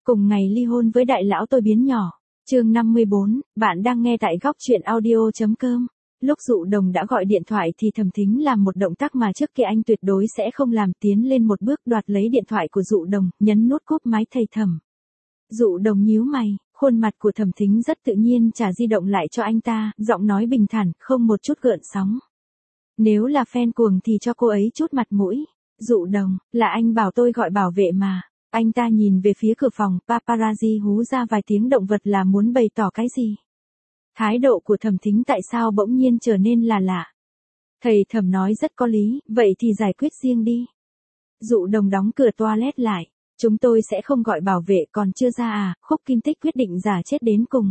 Cùng ngày ly hôn với đại lão tôi biến nhỏ. Chương 54, bạn đang nghe tại góc truyện audio.com. Lúc Dụ Đồng đã gọi điện thoại thì Thẩm Thính làm một động tác mà trước kia anh tuyệt đối sẽ không làm, tiến lên một bước đoạt lấy điện thoại của Dụ Đồng, nhấn nút cúp máy thầy Thẩm. Dụ Đồng nhíu mày, khuôn mặt của Thẩm Thính rất tự nhiên trả di động lại cho anh ta, giọng nói bình thản, không một chút gợn sóng. Nếu là fan cuồng thì cho cô ấy chút mặt mũi. Dụ Đồng, là anh bảo tôi gọi bảo vệ mà. Anh ta nhìn về phía cửa phòng, paparazzi hú ra vài tiếng động vật là muốn bày tỏ cái gì. Thái độ của Thẩm Thính tại sao bỗng nhiên trở nên là lạ. Thầy Thẩm nói rất có lý, vậy thì giải quyết riêng đi. Dụ Đồng đóng cửa toilet lại. Chúng tôi sẽ không gọi bảo vệ, còn chưa ra à? Khúc Kim Tích quyết định giả chết đến cùng.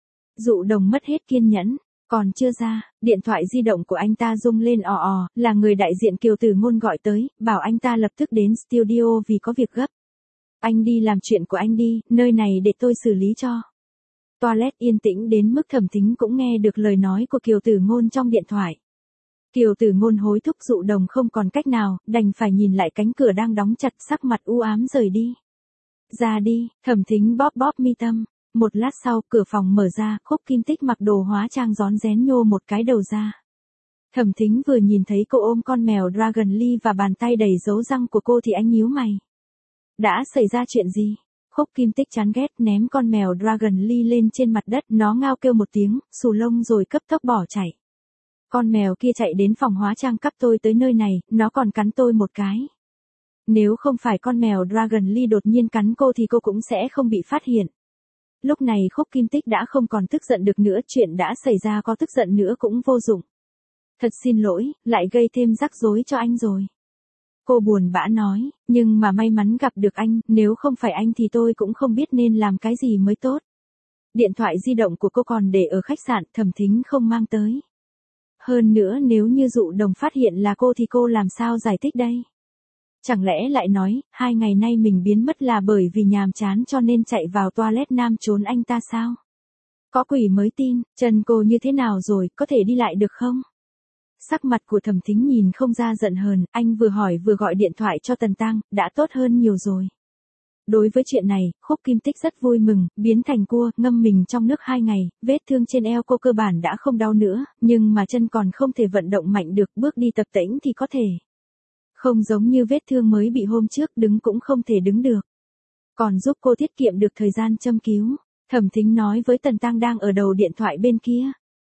Dụ Đồng mất hết kiên nhẫn. Còn chưa ra, điện thoại di động của anh ta rung lên ò ò, là người đại diện Kiều Tử Ngôn gọi tới, bảo anh ta lập tức đến studio vì có việc gấp. Anh đi làm chuyện của anh đi, nơi này để tôi xử lý cho. Toilet yên tĩnh đến mức Thẩm Thính cũng nghe được lời nói của Kiều Tử Ngôn trong điện thoại. Kiều Tử Ngôn hối thúc Dụ Đồng không còn cách nào, đành phải nhìn lại cánh cửa đang đóng chặt, sắc mặt u ám rời đi. Ra đi, Thẩm Thính bóp bóp mi tâm. Một lát sau, cửa phòng mở ra, Khúc Kim Tích mặc đồ hóa trang rón rén nhô một cái đầu ra. Thẩm Thính vừa nhìn thấy cô ôm con mèo Dragon Lee và bàn tay đầy dấu răng của cô thì anh nhíu mày. Đã xảy ra chuyện gì? Khúc Kim Tích chán ghét ném con mèo Dragon Lee lên trên mặt đất, nó ngao kêu một tiếng, xù lông rồi cấp tốc bỏ chạy. Con mèo kia chạy đến phòng hóa trang cắp tôi tới nơi này, nó còn cắn tôi một cái. Nếu không phải con mèo Dragon Lee đột nhiên cắn cô thì cô cũng sẽ không bị phát hiện. Lúc này Khúc Kim Tích đã không còn tức giận được nữa, chuyện đã xảy ra có tức giận nữa cũng vô dụng. Thật xin lỗi, lại gây thêm rắc rối cho anh rồi. Cô buồn bã nói, nhưng mà may mắn gặp được anh, nếu không phải anh thì tôi cũng không biết nên làm cái gì mới tốt. Điện thoại di động của cô còn để ở khách sạn, Thẩm Thính không mang tới. Hơn nữa nếu như Dụ Đồng phát hiện là cô thì cô làm sao giải thích đây? Chẳng lẽ lại nói, 2 ngày nay mình biến mất là bởi vì nhàm chán cho nên chạy vào toilet nam trốn anh ta sao? Có quỷ mới tin, chân cô như thế nào rồi, có thể đi lại được không? Sắc mặt của Thẩm Thính nhìn không ra giận hờn, anh vừa hỏi vừa gọi điện thoại cho Tần Tăng, đã tốt hơn nhiều rồi. Đối với chuyện này, Khúc Kim Tích rất vui mừng, biến thành cua, ngâm mình trong nước 2 ngày, vết thương trên eo cô cơ bản đã không đau nữa, nhưng mà chân còn không thể vận động mạnh được, bước đi tập tễnh thì có thể. Không giống như vết thương mới bị hôm trước, đứng cũng không thể đứng được. Còn giúp cô tiết kiệm được thời gian châm cứu, Thẩm Thính nói với Tần Tăng đang ở đầu điện thoại bên kia.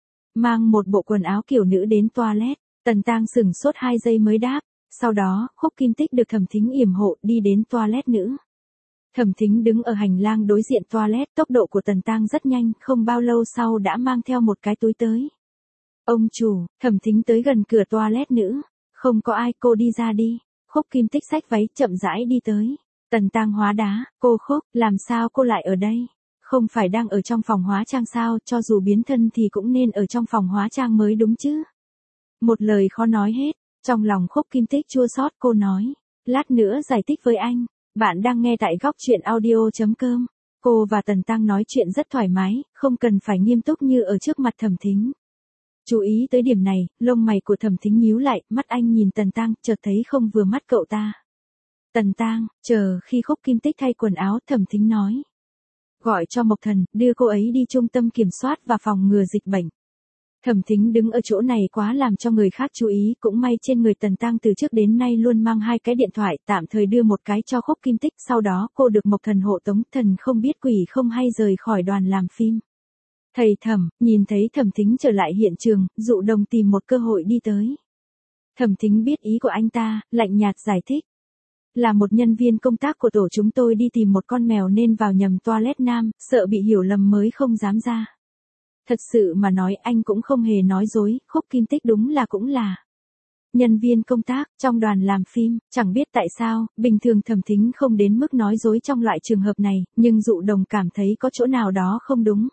Mang một bộ quần áo kiểu nữ đến toilet, Tần Tăng sửng sốt 2 giây mới đáp, sau đó, Khúc Kim Tích được Thẩm Thính yểm hộ đi đến toilet nữ. Thẩm Thính đứng ở hành lang đối diện toilet, tốc độ của Tần Tăng rất nhanh, không bao lâu sau đã mang theo một cái túi tới. Ông chủ, Thẩm Thính tới gần cửa toilet nữ, không có ai, cô đi ra đi. Khúc Kim Tích xách váy chậm rãi đi tới. Tần Tăng hóa đá, cô Khúc, làm sao cô lại ở đây? Không phải đang ở trong phòng hóa trang sao, cho dù biến thân thì cũng nên ở trong phòng hóa trang mới đúng chứ. Một lời khó nói hết, trong lòng Khúc Kim Tích chua xót, cô nói, lát nữa giải thích với anh. Bạn đang nghe tại góc truyện audio.com. Cô và Tần Tăng nói chuyện rất thoải mái, không cần phải nghiêm túc như ở trước mặt Thẩm Thính. Chú ý tới điểm này, lông mày của Thẩm Thính nhíu lại, mắt anh nhìn Tần Tăng, chợt thấy không vừa mắt cậu ta. Tần Tăng, chờ khi Khúc Kim Tích thay quần áo, Thẩm Thính nói. Gọi cho Mộc Thần, đưa cô ấy đi trung tâm kiểm soát và phòng ngừa dịch bệnh. Thẩm Thính đứng ở chỗ này quá làm cho người khác chú ý, cũng may trên người Tần Tăng từ trước đến nay luôn mang 2 cái điện thoại, tạm thời đưa một cái cho Khúc Kim Tích, sau đó cô được Mộc Thần hộ tống, thần không biết quỷ không hay rời khỏi đoàn làm phim. Thầy Thẩm, nhìn thấy Thẩm Thính trở lại hiện trường, Dụ Đồng tìm một cơ hội đi tới. Thẩm Thính biết ý của anh ta, lạnh nhạt giải thích. Là một nhân viên công tác của tổ chúng tôi đi tìm một con mèo nên vào nhầm toilet nam, sợ bị hiểu lầm mới không dám ra. Thật sự mà nói anh cũng không hề nói dối, Khúc Kim Tích đúng là cũng là nhân viên công tác, trong đoàn làm phim, chẳng biết tại sao, bình thường Thẩm Thính không đến mức nói dối trong loại trường hợp này, nhưng Dụ Đồng cảm thấy có chỗ nào đó không đúng.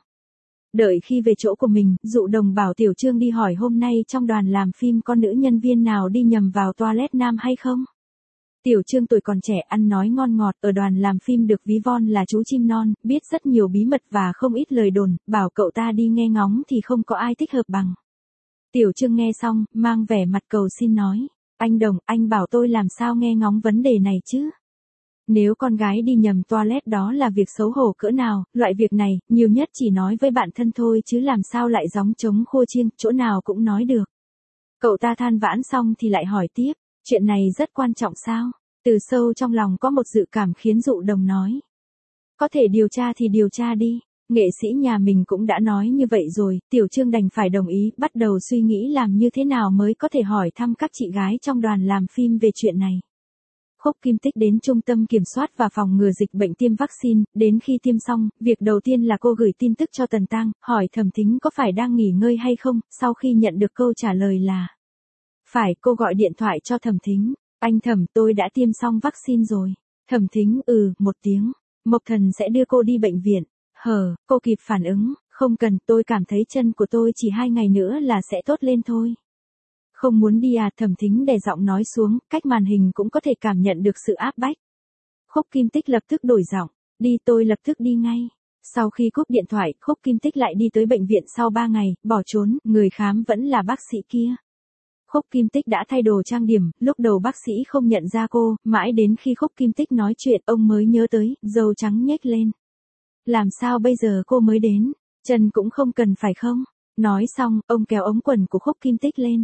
Đợi khi về chỗ của mình, Dụ Đồng bảo Tiểu Trương đi hỏi hôm nay trong đoàn làm phim có nữ nhân viên nào đi nhầm vào toilet nam hay không. Tiểu Trương tuổi còn trẻ ăn nói ngon ngọt, ở đoàn làm phim được ví von là chú chim non, biết rất nhiều bí mật và không ít lời đồn, bảo cậu ta đi nghe ngóng thì không có ai thích hợp bằng. Tiểu Trương nghe xong, mang vẻ mặt cầu xin nói, anh Đồng, anh bảo tôi làm sao nghe ngóng vấn đề này chứ? Nếu con gái đi nhầm toilet đó là việc xấu hổ cỡ nào, loại việc này, nhiều nhất chỉ nói với bạn thân thôi chứ làm sao lại gióng trống khua chiêng, chỗ nào cũng nói được. Cậu ta than vãn xong thì lại hỏi tiếp, chuyện này rất quan trọng sao? Từ sâu trong lòng có một dự cảm khiến Dụ Đồng nói. Có thể điều tra thì điều tra đi. Nghệ sĩ nhà mình cũng đã nói như vậy rồi, Tiểu Trương đành phải đồng ý, bắt đầu suy nghĩ làm như thế nào mới có thể hỏi thăm các chị gái trong đoàn làm phim về chuyện này. Khúc Kim Tích đến trung tâm kiểm soát và phòng ngừa dịch bệnh tiêm vaccine, đến khi tiêm xong, việc đầu tiên là cô gửi tin tức cho Tần Tăng, hỏi Thẩm Thính có phải đang nghỉ ngơi hay không, sau khi nhận được câu trả lời là phải, cô gọi điện thoại cho Thẩm Thính, anh Thẩm tôi đã tiêm xong vaccine rồi. Thẩm Thính một tiếng, Mộc Thần sẽ đưa cô đi bệnh viện. Cô kịp phản ứng, không cần, tôi cảm thấy chân của tôi chỉ 2 ngày nữa là sẽ tốt lên thôi. Không muốn đi à? Thẩm Thính đè giọng nói xuống, cách màn hình cũng có thể cảm nhận được sự áp bách. Khúc Kim Tích lập tức đổi giọng, đi, tôi lập tức đi ngay. Sau khi cúp điện thoại, Khúc Kim Tích lại đi tới bệnh viện sau 3 ngày, bỏ trốn, người khám vẫn là bác sĩ kia. Khúc Kim Tích đã thay đồ trang điểm, lúc đầu bác sĩ không nhận ra cô, mãi đến khi Khúc Kim Tích nói chuyện ông mới nhớ tới, râu trắng nhếch lên. Làm sao bây giờ cô mới đến, chân cũng không cần phải không? Nói xong, ông kéo ống quần của Khúc Kim Tích lên.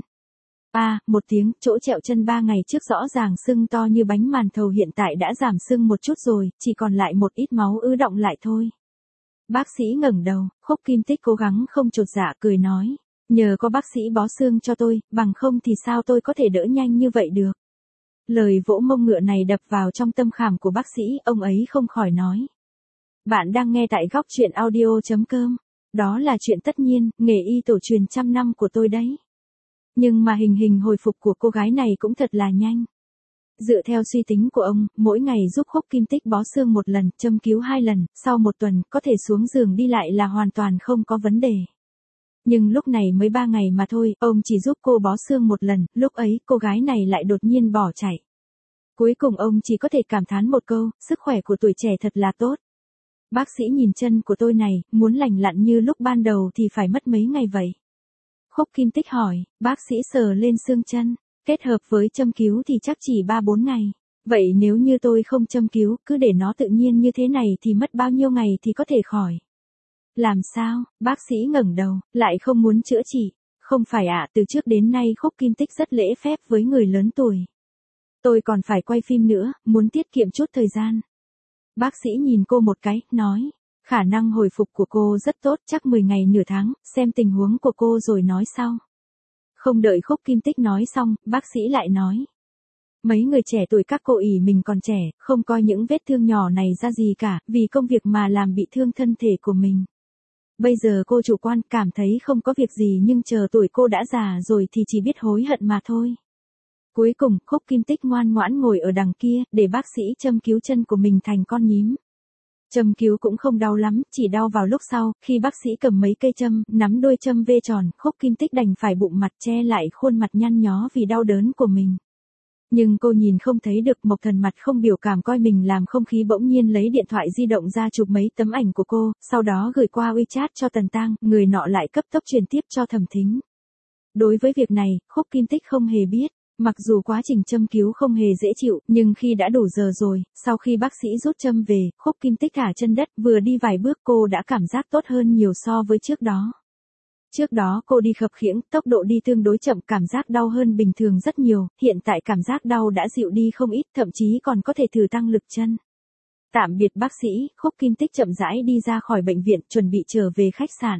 Một tiếng, chỗ trẹo chân 3 ngày trước rõ ràng sưng to như bánh màn thầu hiện tại đã giảm sưng một chút rồi, chỉ còn lại một ít máu ứ đọng lại thôi. Bác sĩ ngẩng đầu, Khúc Kim Tích cố gắng không chột dạ cười nói. Nhờ có bác sĩ bó xương cho tôi, bằng không thì sao tôi có thể đỡ nhanh như vậy được. Lời vỗ mông ngựa này đập vào trong tâm khảm của bác sĩ, ông ấy không khỏi nói. Bạn đang nghe tại góc truyện audio.com. Đó là chuyện tất nhiên, nghề y tổ truyền 100 năm của tôi đấy. Nhưng mà hình hồi phục của cô gái này cũng thật là nhanh. Dựa theo suy tính của ông, mỗi ngày giúp Khúc Kim Tích bó xương 1 lần, châm cứu 2 lần, sau 1 tuần, có thể xuống giường đi lại là hoàn toàn không có vấn đề. Nhưng lúc này mới 3 ngày mà thôi, ông chỉ giúp cô bó xương 1 lần, lúc ấy cô gái này lại đột nhiên bỏ chạy. Cuối cùng ông chỉ có thể cảm thán một câu, sức khỏe của tuổi trẻ thật là tốt. Bác sĩ nhìn chân của tôi này, muốn lành lặn như lúc ban đầu thì phải mất mấy ngày vậy? Khúc Kim Tích hỏi, bác sĩ sờ lên xương chân, kết hợp với châm cứu thì chắc chỉ 3-4 ngày. Vậy nếu như tôi không châm cứu, cứ để nó tự nhiên như thế này thì mất bao nhiêu ngày thì có thể khỏi? Làm sao? Bác sĩ ngẩng đầu, lại không muốn chữa trị. Không phải ạ, từ trước đến nay Khúc Kim Tích rất lễ phép với người lớn tuổi. Tôi còn phải quay phim nữa, muốn tiết kiệm chút thời gian. Bác sĩ nhìn cô một cái, nói, khả năng hồi phục của cô rất tốt, chắc 10 ngày nửa tháng, xem tình huống của cô rồi nói sau. Không đợi Khúc Kim Tích nói xong, bác sĩ lại nói. Mấy người trẻ tuổi các cô ỷ mình còn trẻ, không coi những vết thương nhỏ này ra gì cả, vì công việc mà làm bị thương thân thể của mình. Bây giờ cô chủ quan cảm thấy không có việc gì nhưng chờ tuổi cô đã già rồi thì chỉ biết hối hận mà thôi. Cuối cùng, Khúc Kim Tích ngoan ngoãn ngồi ở đằng kia, để bác sĩ châm cứu chân của mình thành con nhím. Châm cứu cũng không đau lắm, chỉ đau vào lúc sau, khi bác sĩ cầm mấy cây châm, nắm đuôi châm V tròn, Khúc Kim Tích đành phải bụng mặt che lại khuôn mặt nhăn nhó vì đau đớn của mình. Nhưng cô nhìn không thấy được, Mộc Thần mặt không biểu cảm coi mình làm không khí bỗng nhiên lấy điện thoại di động ra chụp mấy tấm ảnh của cô, sau đó gửi qua WeChat cho Tần Tăng, người nọ lại cấp tốc truyền tiếp cho Thẩm Thính. Đối với việc này, Khúc Kim Tích không hề biết. Mặc dù quá trình châm cứu không hề dễ chịu, nhưng khi đã đủ giờ rồi, sau khi bác sĩ rút châm về, Khúc Kim Tích thả chân đất, vừa đi vài bước cô đã cảm giác tốt hơn nhiều so với trước đó. Trước đó cô đi khập khiễng, tốc độ đi tương đối chậm, cảm giác đau hơn bình thường rất nhiều, hiện tại cảm giác đau đã dịu đi không ít, thậm chí còn có thể thử tăng lực chân. Tạm biệt bác sĩ, Khúc Kim Tích chậm rãi đi ra khỏi bệnh viện, chuẩn bị trở về khách sạn.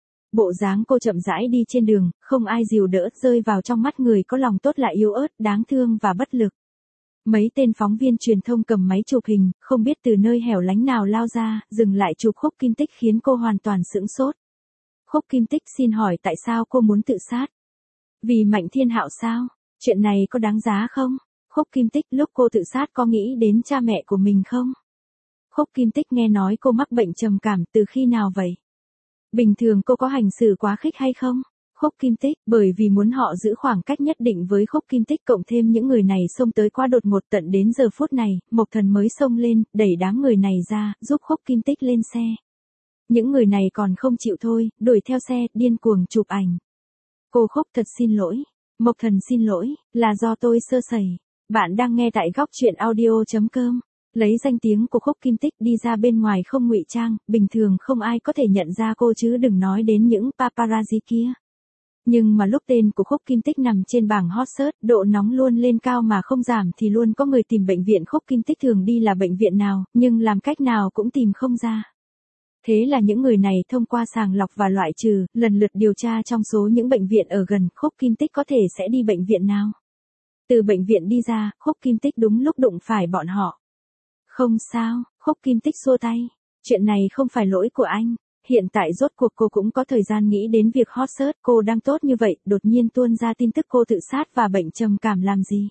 Bộ dáng cô chậm rãi đi trên đường, không ai dìu đỡ, rơi vào trong mắt người có lòng tốt lại yếu ớt, đáng thương và bất lực. Mấy tên phóng viên truyền thông cầm máy chụp hình, không biết từ nơi hẻo lánh nào lao ra, dừng lại chụp Khúc Kim Tích khiến cô hoàn toàn sững sốt. Khúc Kim Tích xin hỏi tại sao cô muốn tự sát? Vì Mạnh Thiên Hạo sao? Chuyện này có đáng giá không? Khúc Kim Tích lúc cô tự sát có nghĩ đến cha mẹ của mình không? Khúc Kim Tích nghe nói cô mắc bệnh trầm cảm từ khi nào vậy? Bình thường cô có hành xử quá khích hay không? Khúc Kim Tích, bởi vì muốn họ giữ khoảng cách nhất định với Khúc Kim Tích cộng thêm những người này xông tới quá đột ngột tận đến giờ phút này, Mộc Thần mới xông lên, đẩy đám người này ra, giúp Khúc Kim Tích lên xe. Những người này còn không chịu thôi, đuổi theo xe, điên cuồng chụp ảnh. Cô Khúc thật xin lỗi. Mộc Thần xin lỗi, là do tôi sơ sẩy. Bạn đang nghe tại góc truyện audio.com. Lấy danh tiếng của Khúc Kim Tích đi ra bên ngoài không ngụy trang, bình thường không ai có thể nhận ra cô chứ đừng nói đến những paparazzi kia. Nhưng mà lúc tên của Khúc Kim Tích nằm trên bảng hot search, độ nóng luôn lên cao mà không giảm thì luôn có người tìm bệnh viện Khúc Kim Tích thường đi là bệnh viện nào, nhưng làm cách nào cũng tìm không ra. Thế là những người này thông qua sàng lọc và loại trừ, lần lượt điều tra trong số những bệnh viện ở gần Khúc Kim Tích có thể sẽ đi bệnh viện nào. Từ bệnh viện đi ra, Khúc Kim Tích đúng lúc đụng phải bọn họ. Không sao, Khúc Kim Tích xua tay. Chuyện này không phải lỗi của anh. Hiện tại rốt cuộc cô cũng có thời gian nghĩ đến việc hot search, cô đang tốt như vậy, đột nhiên tuôn ra tin tức cô tự sát và bệnh trầm cảm làm gì.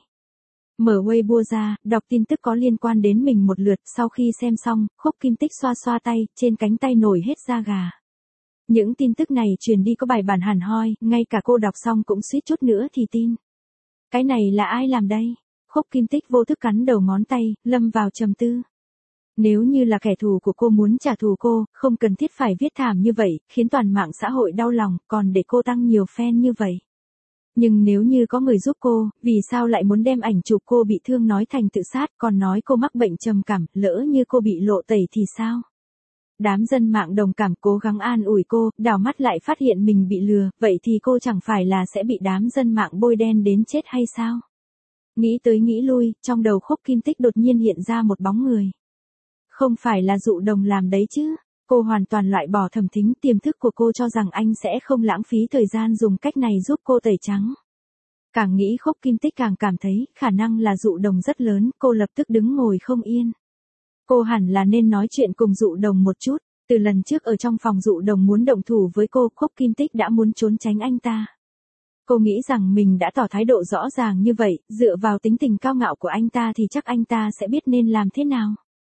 Mở Weibo ra, đọc tin tức có liên quan đến mình một lượt, sau khi xem xong, Khúc Kim Tích xoa xoa tay, trên cánh tay nổi hết da gà. Những tin tức này truyền đi có bài bản hẳn hoi, ngay cả cô đọc xong cũng suýt chút nữa thì tin. Cái này là ai làm đây? Khúc Kim Tích vô thức cắn đầu ngón tay, lâm vào trầm tư. Nếu như là kẻ thù của cô muốn trả thù cô, không cần thiết phải viết thảm như vậy, khiến toàn mạng xã hội đau lòng, còn để cô tăng nhiều fan như vậy. Nhưng nếu như có người giúp cô, vì sao lại muốn đem ảnh chụp cô bị thương nói thành tự sát, còn nói cô mắc bệnh trầm cảm, lỡ như cô bị lộ tẩy thì sao? Đám dân mạng đồng cảm cố gắng an ủi cô, đảo mắt lại phát hiện mình bị lừa, vậy thì cô chẳng phải là sẽ bị đám dân mạng bôi đen đến chết hay sao? Nghĩ tới nghĩ lui, trong đầu Khúc Kim Tích đột nhiên hiện ra một bóng người. Không phải là Dụ Đồng làm đấy chứ? Cô hoàn toàn loại bỏ Thẩm Thính, tiềm thức của cô cho rằng anh sẽ không lãng phí thời gian dùng cách này giúp cô tẩy trắng. Càng nghĩ Khúc Kim Tích càng cảm thấy khả năng là Dụ Đồng rất lớn, cô lập tức đứng ngồi không yên. Cô hẳn là nên nói chuyện cùng Dụ Đồng một chút, từ lần trước ở trong phòng Dụ Đồng muốn động thủ với cô, Khúc Kim Tích đã muốn trốn tránh anh ta. Cô nghĩ rằng mình đã tỏ thái độ rõ ràng như vậy, dựa vào tính tình cao ngạo của anh ta thì chắc anh ta sẽ biết nên làm thế nào.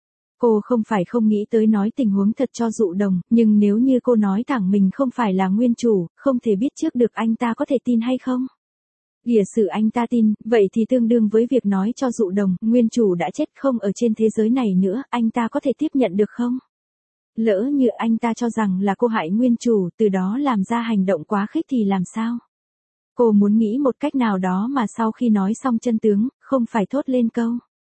Cô không phải không nghĩ tới nói tình huống thật cho Dụ Đồng, nhưng nếu như cô nói thẳng mình không phải là nguyên chủ, không thể biết trước được anh ta có thể tin hay không. Giả sử anh ta tin, vậy thì tương đương với việc nói cho Dụ Đồng, nguyên chủ đã chết không ở trên thế giới này nữa, anh ta có thể tiếp nhận được không? Lỡ như anh ta cho rằng là cô hại nguyên chủ, từ đó làm ra hành động quá khích thì làm sao? Cô muốn nghĩ một cách nào đó mà sau khi nói xong chân tướng, không phải thốt lên câu.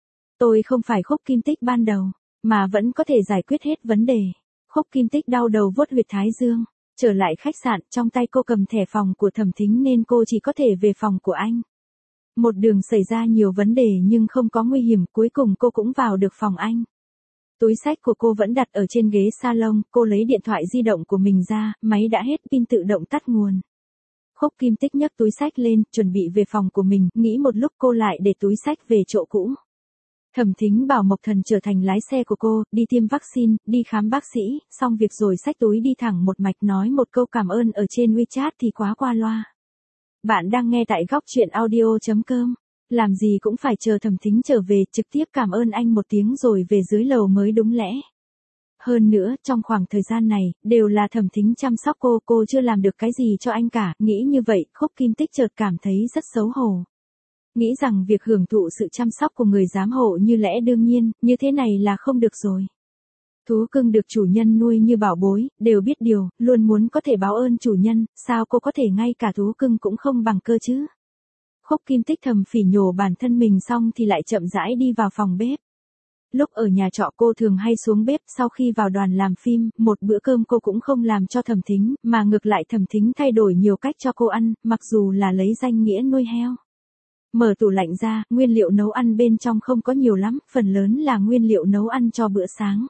Tôi không phải Khúc Kim Tích ban đầu, mà vẫn có thể giải quyết hết vấn đề. Khúc Kim Tích đau đầu vuốt huyệt thái dương. Trở lại khách sạn, trong tay cô cầm thẻ phòng của Thẩm Thính nên cô chỉ có thể về phòng của anh. Một đường xảy ra nhiều vấn đề nhưng không có nguy hiểm, cuối cùng cô cũng vào được phòng anh. Túi xách của cô vẫn đặt ở trên ghế salon, cô lấy điện thoại di động của mình ra, máy đã hết pin tự động tắt nguồn. Khúc Kim Tích nhấc túi xách lên, chuẩn bị về phòng của mình, nghĩ một lúc cô lại để túi xách về chỗ cũ. Thẩm Thính bảo Mộc Thần trở thành lái xe của cô, đi tiêm vaccine, đi khám bác sĩ, xong việc rồi xách túi đi thẳng một mạch nói một câu cảm ơn ở trên WeChat thì quá qua loa. Bạn đang nghe tại góc truyện audio.com. Làm gì cũng phải chờ Thẩm Thính trở về, trực tiếp cảm ơn anh một tiếng rồi về dưới lầu mới đúng lẽ. Hơn nữa, trong khoảng thời gian này, đều là Thẩm Thính chăm sóc cô chưa làm được cái gì cho anh cả, nghĩ như vậy, Khúc Kim Tích chợt cảm thấy rất xấu hổ. Nghĩ rằng việc hưởng thụ sự chăm sóc của người giám hộ như lẽ đương nhiên, như thế này là không được rồi. Thú cưng được chủ nhân nuôi như bảo bối, đều biết điều, luôn muốn có thể báo ơn chủ nhân, sao cô có thể ngay cả thú cưng cũng không bằng cơ chứ? Khúc Kim Tích thầm phỉ nhổ bản thân mình xong thì lại chậm rãi đi vào phòng bếp. Lúc ở nhà trọ cô thường hay xuống bếp, sau khi vào đoàn làm phim, một bữa cơm cô cũng không làm cho Thẩm Thính, mà ngược lại Thẩm Thính thay đổi nhiều cách cho cô ăn, mặc dù là lấy danh nghĩa nuôi heo. Mở tủ lạnh ra, nguyên liệu nấu ăn bên trong không có nhiều lắm, phần lớn là nguyên liệu nấu ăn cho bữa sáng.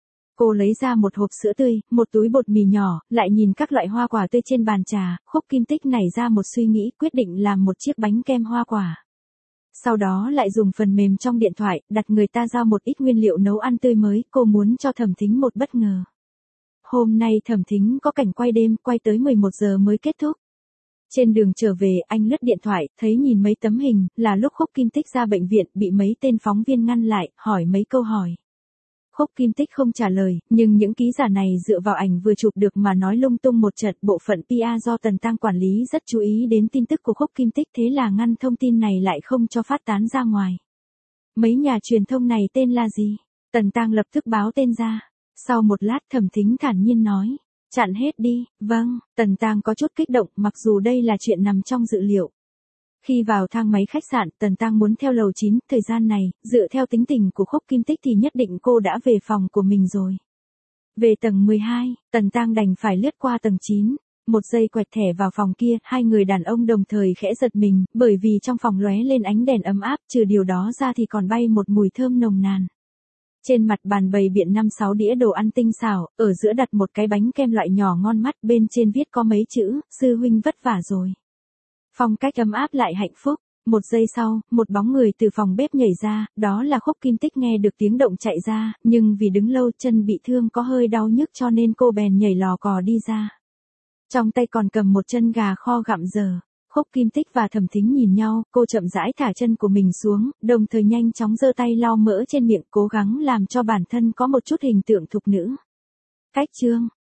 Cô lấy ra một hộp sữa tươi, một túi bột mì nhỏ, lại nhìn các loại hoa quả tươi trên bàn trà, Khúc Kim Tích nảy ra một suy nghĩ, quyết định làm một chiếc bánh kem hoa quả. Sau đó lại dùng phần mềm trong điện thoại, đặt người ta giao một ít nguyên liệu nấu ăn tươi mới, cô muốn cho Thẩm Thính một bất ngờ. Hôm nay Thẩm Thính có cảnh quay đêm, quay tới 11 giờ mới kết thúc. Trên đường trở về, anh lướt điện thoại, thấy nhìn mấy tấm hình, là lúc Khúc Kim Tích ra bệnh viện, bị mấy tên phóng viên ngăn lại, hỏi mấy câu hỏi. Khúc Kim Tích không trả lời, nhưng những ký giả này dựa vào ảnh vừa chụp được mà nói lung tung một trận. Bộ phận PR do Tần Tăng quản lý rất chú ý đến tin tức của Khúc Kim Tích, thế là ngăn thông tin này lại không cho phát tán ra ngoài. Mấy nhà truyền thông này tên là gì? Tần Tăng lập tức báo tên ra. Sau một lát Thẩm Thính thản nhiên nói. Chặn hết đi, vâng, Tần Tăng có chút kích động, mặc dù đây là chuyện nằm trong dự liệu. Khi vào thang máy khách sạn, Tần Tăng muốn theo lầu 9, thời gian này, dựa theo tính tình của Khúc Kim Tích thì nhất định cô đã về phòng của mình rồi. Về tầng 12, Tần Tăng đành phải lướt qua tầng 9. Một giây quẹt thẻ vào phòng kia, hai người đàn ông đồng thời khẽ giật mình, bởi vì trong phòng lóe lên ánh đèn ấm áp, trừ điều đó ra thì còn bay một mùi thơm nồng nàn. Trên mặt bàn bày biện 5-6 đĩa đồ ăn tinh xảo, ở giữa đặt một cái bánh kem loại nhỏ ngon mắt, bên trên viết có mấy chữ, sư huynh vất vả rồi. Phong cách ấm áp lại hạnh phúc. Một giây sau, một bóng người từ phòng bếp nhảy ra, đó là Khúc Kim Tích. Nghe được tiếng động chạy ra, nhưng vì đứng lâu chân bị thương có hơi đau nhức cho nên cô bèn nhảy lò cò đi ra. Trong tay còn cầm một chân gà kho gặm dở. Khúc Kim Tích và Thẩm Thính nhìn nhau, cô chậm rãi thả chân của mình xuống, đồng thời nhanh chóng giơ tay lau mỡ trên miệng, cố gắng làm cho bản thân có một chút hình tượng thục nữ. Cách chương